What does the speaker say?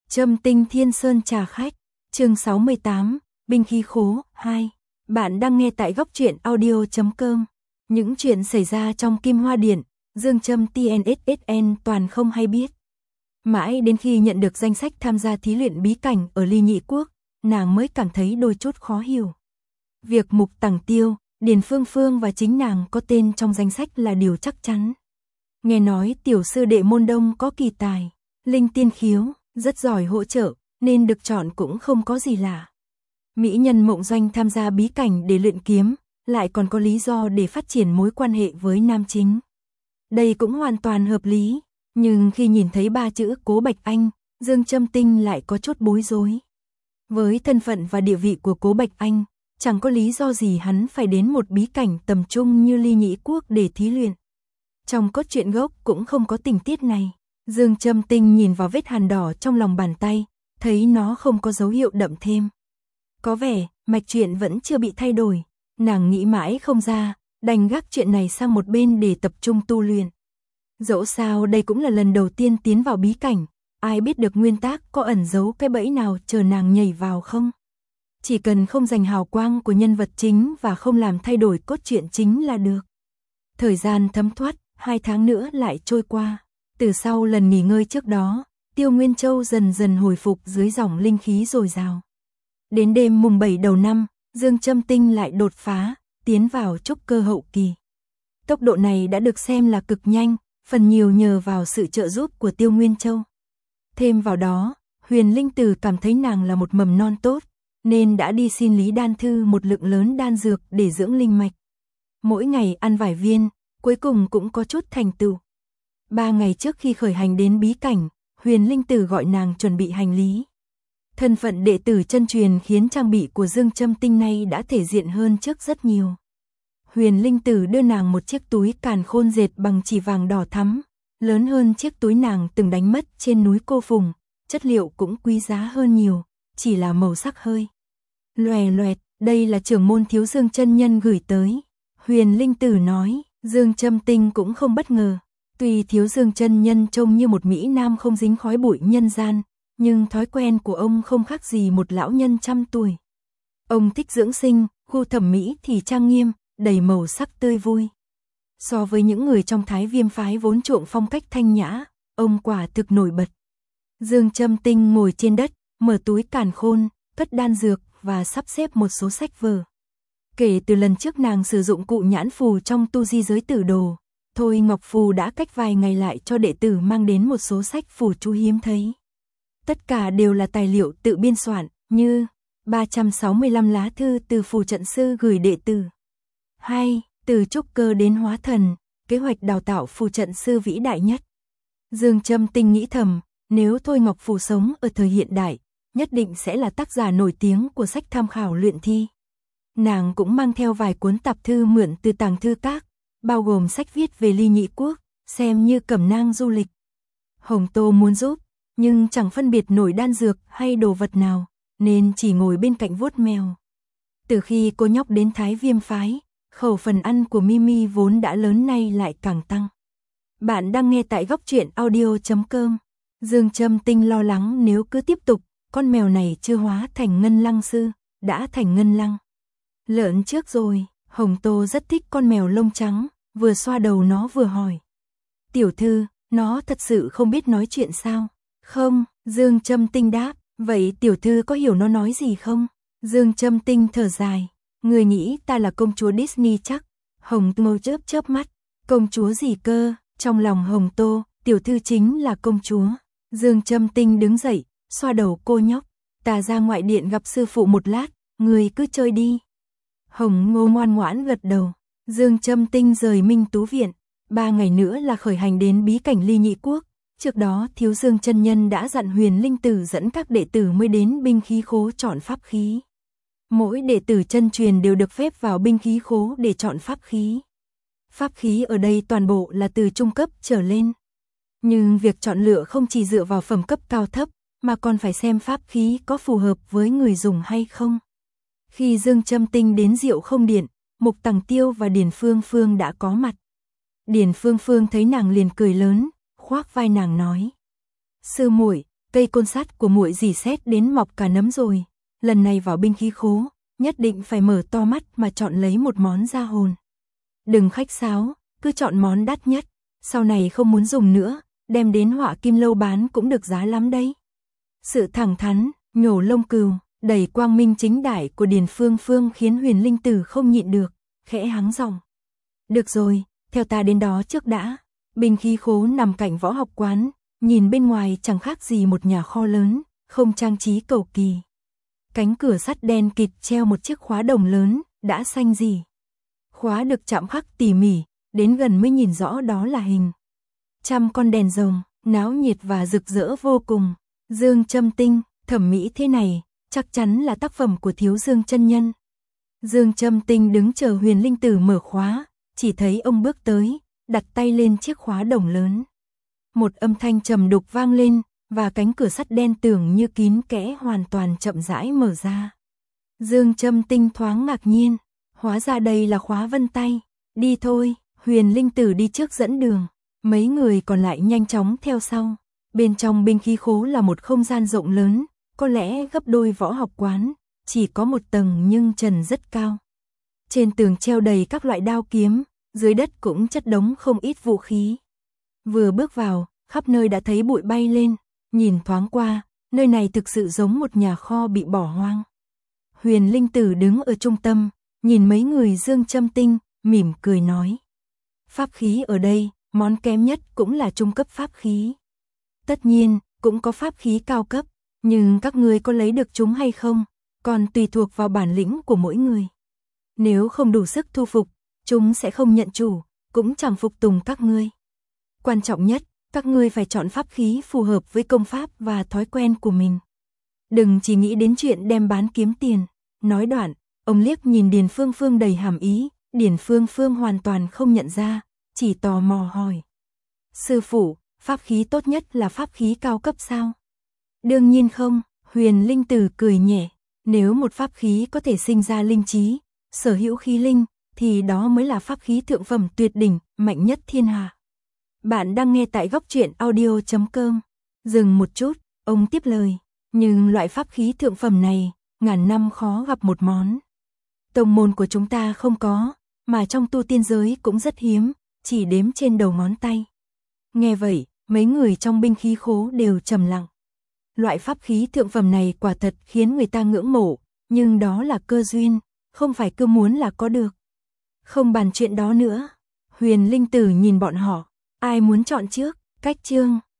Châm tinh Thiên Sơn trà khách, chương 68, binh khí khố, 2. Bạn đang nghe tại góc truyện audio.com. Những chuyện xảy ra trong Kim Hoa Điện, Dương Châm TNSSN toàn không hay biết. Mãi đến khi nhận được danh sách tham gia thí luyện bí cảnh ở Ly Nhị Quốc, nàng mới cảm thấy đôi chút khó hiểu. Việc Mục Tằng Tiêu, Điền Phương Phương và chính nàng có tên trong danh sách là điều chắc chắn. Nghe nói tiểu sư đệ môn đông có kỳ tài, linh tiên khiếu, rất giỏi hỗ trợ, nên được chọn cũng không có gì lạ. Mỹ nhân Mộng Doanh tham gia bí cảnh để luyện kiếm, lại còn có lý do để phát triển mối quan hệ với nam chính. Đây cũng hoàn toàn hợp lý, nhưng khi nhìn thấy ba chữ Cố Bạch Anh, Dương Châm Tinh lại có chút bối rối. Với thân phận và địa vị của Cố Bạch Anh, chẳng có lý do gì hắn phải đến một bí cảnh tầm trung như Ly Nhị Quốc để thí luyện. Trong cốt truyện gốc cũng không có tình tiết này. Dương Châm Tinh nhìn vào vết hàn đỏ trong lòng bàn tay, thấy nó không có dấu hiệu đậm thêm. Có vẻ, mạch truyện vẫn chưa bị thay đổi. Nàng nghĩ mãi không ra, đành gác chuyện này sang một bên để tập trung tu luyện. Dẫu sao đây cũng là lần đầu tiên tiến vào bí cảnh, ai biết được nguyên tác có ẩn giấu cái bẫy nào chờ nàng nhảy vào không? Chỉ cần không giành hào quang của nhân vật chính và không làm thay đổi cốt truyện chính là được. Thời gian thấm thoát, 2 tháng nữa lại trôi qua. Từ sau lần nghỉ ngơi trước đó, Tiêu Nguyên Châu dần dần hồi phục dưới dòng linh khí dồi dào. Đến đêm mùng 7 đầu năm, Dương Châm Tinh lại đột phá, tiến vào trúc cơ hậu kỳ. Tốc độ này đã được xem là cực nhanh, phần nhiều nhờ vào sự trợ giúp của Tiêu Nguyên Châu. Thêm vào đó, Huyền Linh Tử cảm thấy nàng là một mầm non tốt, nên đã đi xin Lý Đan Thư một lượng lớn đan dược để dưỡng linh mạch. Mỗi ngày ăn vài viên, cuối cùng cũng có chút thành tựu. 3 ngày trước khi khởi hành đến bí cảnh, Huyền Linh Tử gọi nàng chuẩn bị hành lý. Thân phận đệ tử chân truyền khiến trang bị của Dương Châm Tinh này đã thể diện hơn trước rất nhiều. Huyền Linh Tử đưa nàng một chiếc túi càn khôn dệt bằng chỉ vàng đỏ thắm, lớn hơn chiếc túi nàng từng đánh mất trên núi Cô Phùng, chất liệu cũng quý giá hơn nhiều, chỉ là màu sắc hơi loè loẹt, đây là trưởng môn Thiếu Dương chân nhân gửi tới. Huyền Linh Tử nói, Dương Châm Tinh cũng không bất ngờ. Tuy Thiếu Dương chân nhân trông như một mỹ nam không dính khói bụi nhân gian, nhưng thói quen của ông không khác gì một lão nhân trăm tuổi. Ông thích dưỡng sinh, gu thẩm mỹ thì trang nghiêm, đầy màu sắc tươi vui. So với những người trong Thái Viêm phái vốn chuộng phong cách thanh nhã, ông quả thực nổi bật. Dương Châm Tinh ngồi trên đất, mở túi càn khôn, cất đan dược và sắp xếp một số sách vở. Kể từ lần trước nàng sử dụng cụ nhãn phù trong tu di giới tử đồ, Thôi Ngọc Phù đã cách vài ngày lại cho đệ tử mang đến một số sách phù chú hiếm thấy. Tất cả đều là tài liệu tự biên soạn, như 365 lá thư từ phù trận sư gửi đệ tử. 2. Từ trúc cơ đến hóa thần, kế hoạch đào tạo phù trận sư vĩ đại nhất. Dương Châm Tinh nghĩ thầm, nếu Thôi Ngọc Phù sống ở thời hiện đại, nhất định sẽ là tác giả nổi tiếng của sách tham khảo luyện thi. Nàng cũng mang theo vài cuốn tạp thư mượn từ tàng thư các, bao gồm sách viết về Ly Nhị Quốc, xem như cẩm nang du lịch. Hồng Tô muốn giúp, nhưng chẳng phân biệt nổi đan dược hay đồ vật nào, nên chỉ ngồi bên cạnh vuốt mèo. Từ khi cô nhóc đến Thái Viêm phái, khẩu phần ăn của Mimi vốn đã lớn nay lại càng tăng. Bạn đang nghe tại góc truyện audio.com. Dương Châm Tinh lo lắng nếu cứ tiếp tục, con mèo này chưa hóa thành ngân lăng sư, đã thành ngân lăng. Lợn trước rồi. Hồng Tô rất thích con mèo lông trắng, vừa xoa đầu nó vừa hỏi. Tiểu thư, nó thật sự không biết nói chuyện sao? Không, Dương Châm Tinh đáp, vậy tiểu thư có hiểu nó nói gì không? Dương Châm Tinh thở dài, người nghĩ ta là công chúa Disney chắc? Hồng Tô chớp chớp mắt, công chúa gì cơ? Trong lòng Hồng Tô, tiểu thư chính là công chúa. Dương Châm Tinh đứng dậy, xoa đầu cô nhóc, ta ra ngoại điện gặp sư phụ một lát, người cứ chơi đi. Hồng Ngô ngoan ngoãn gật đầu. Dương Châm Tinh rời Minh Tú Viện. 3 ngày nữa là khởi hành đến bí cảnh Ly Nhị Quốc. Trước đó Thiếu Dương chân nhân đã dặn Huyền Linh Tử dẫn các đệ tử mới đến binh khí khố chọn pháp khí. Mỗi đệ tử chân truyền đều được phép vào binh khí khố để chọn pháp khí. Pháp khí ở đây toàn bộ là từ trung cấp trở lên. Nhưng việc chọn lựa không chỉ dựa vào phẩm cấp cao thấp, mà còn phải xem pháp khí có phù hợp với người dùng hay không. Khi Dương Châm Tinh đến Diệu Không Điện, Mục Tằng Tiêu và Điền Phương Phương đã có mặt. Điền Phương Phương thấy nàng liền cười lớn, khoác vai nàng nói: "Sư muội, cây côn sắt của muội dì xét đến mọc cả nấm rồi, lần này vào binh khí khố, nhất định phải mở to mắt mà chọn lấy một món ra hồn. Đừng khách sáo, cứ chọn món đắt nhất, sau này không muốn dùng nữa, đem đến Họa Kim Lâu bán cũng được giá lắm đấy. Sự thẳng thắn, nhổ lông cừu, đầy quang minh chính đại của Điền Phương Phương khiến Huyền Linh Tử không nhịn được, khẽ hắng giọng. Được rồi, theo ta đến đó trước đã. Binh khí khố nằm cạnh võ học quán, nhìn bên ngoài chẳng khác gì một nhà kho lớn, không trang trí cầu kỳ. Cánh cửa sắt đen kịt treo một chiếc khóa đồng lớn, đã xanh gì. Khóa được chạm khắc tỉ mỉ, đến gần mới nhìn rõ đó là hình. Trăm con đèn rồng, náo nhiệt và rực rỡ vô cùng. Dương Châm Tinh, thẩm mỹ thế này, chắc chắn là tác phẩm của Thiếu Dương chân nhân. Dương Châm Tinh đứng chờ Huyền Linh Tử mở khóa, chỉ thấy ông bước tới, đặt tay lên chiếc khóa đồng lớn. Một âm thanh trầm đục vang lên, và cánh cửa sắt đen tưởng như kín kẽ hoàn toàn chậm rãi mở ra. Dương Châm Tinh thoáng ngạc nhiên, hóa ra đây là khóa vân tay. Đi thôi, Huyền Linh Tử đi trước dẫn đường, mấy người còn lại nhanh chóng theo sau. Bên trong binh khí khố là một không gian rộng lớn, có lẽ gấp đôi võ học quán, chỉ có một tầng nhưng trần rất cao. Trên tường treo đầy các loại đao kiếm, dưới đất cũng chất đống không ít vũ khí. Vừa bước vào, khắp nơi đã thấy bụi bay lên, nhìn thoáng qua, nơi này thực sự giống một nhà kho bị bỏ hoang. Huyền Linh Tử đứng ở trung tâm, nhìn mấy người Dương Châm Tinh, mỉm cười nói. Pháp khí ở đây, món kém nhất cũng là trung cấp pháp khí. Tất nhiên, cũng có pháp khí cao cấp, nhưng các ngươi có lấy được chúng hay không, còn tùy thuộc vào bản lĩnh của mỗi người. Nếu không đủ sức thu phục, chúng sẽ không nhận chủ, cũng chẳng phục tùng các ngươi. Quan trọng nhất, các ngươi phải chọn pháp khí phù hợp với công pháp và thói quen của mình. Đừng chỉ nghĩ đến chuyện đem bán kiếm tiền. Nói đoạn, ông liếc nhìn Điền Phương Phương đầy hàm ý, Điền Phương Phương hoàn toàn không nhận ra, chỉ tò mò hỏi. Sư phụ, pháp khí tốt nhất là pháp khí cao cấp sao? Đương nhiên không, Huyền Linh Tử cười nhẹ, nếu một pháp khí có thể sinh ra linh trí, sở hữu khí linh, thì đó mới là pháp khí thượng phẩm tuyệt đỉnh, mạnh nhất thiên hạ. Bạn đang nghe tại Góc Truyện Audio.com. Dừng một chút, ông tiếp lời, nhưng loại pháp khí thượng phẩm này, ngàn năm khó gặp một món. Tông môn của chúng ta không có, mà trong tu tiên giới cũng rất hiếm, chỉ đếm trên đầu ngón tay. Nghe vậy, mấy người trong binh khí khố đều trầm lặng. Loại pháp khí thượng phẩm này quả thật khiến người ta ngưỡng mộ, nhưng đó là cơ duyên, không phải cứ muốn là có được. Không bàn chuyện đó nữa. Huyền Linh Tử nhìn bọn họ, ai muốn chọn trước, cách chương.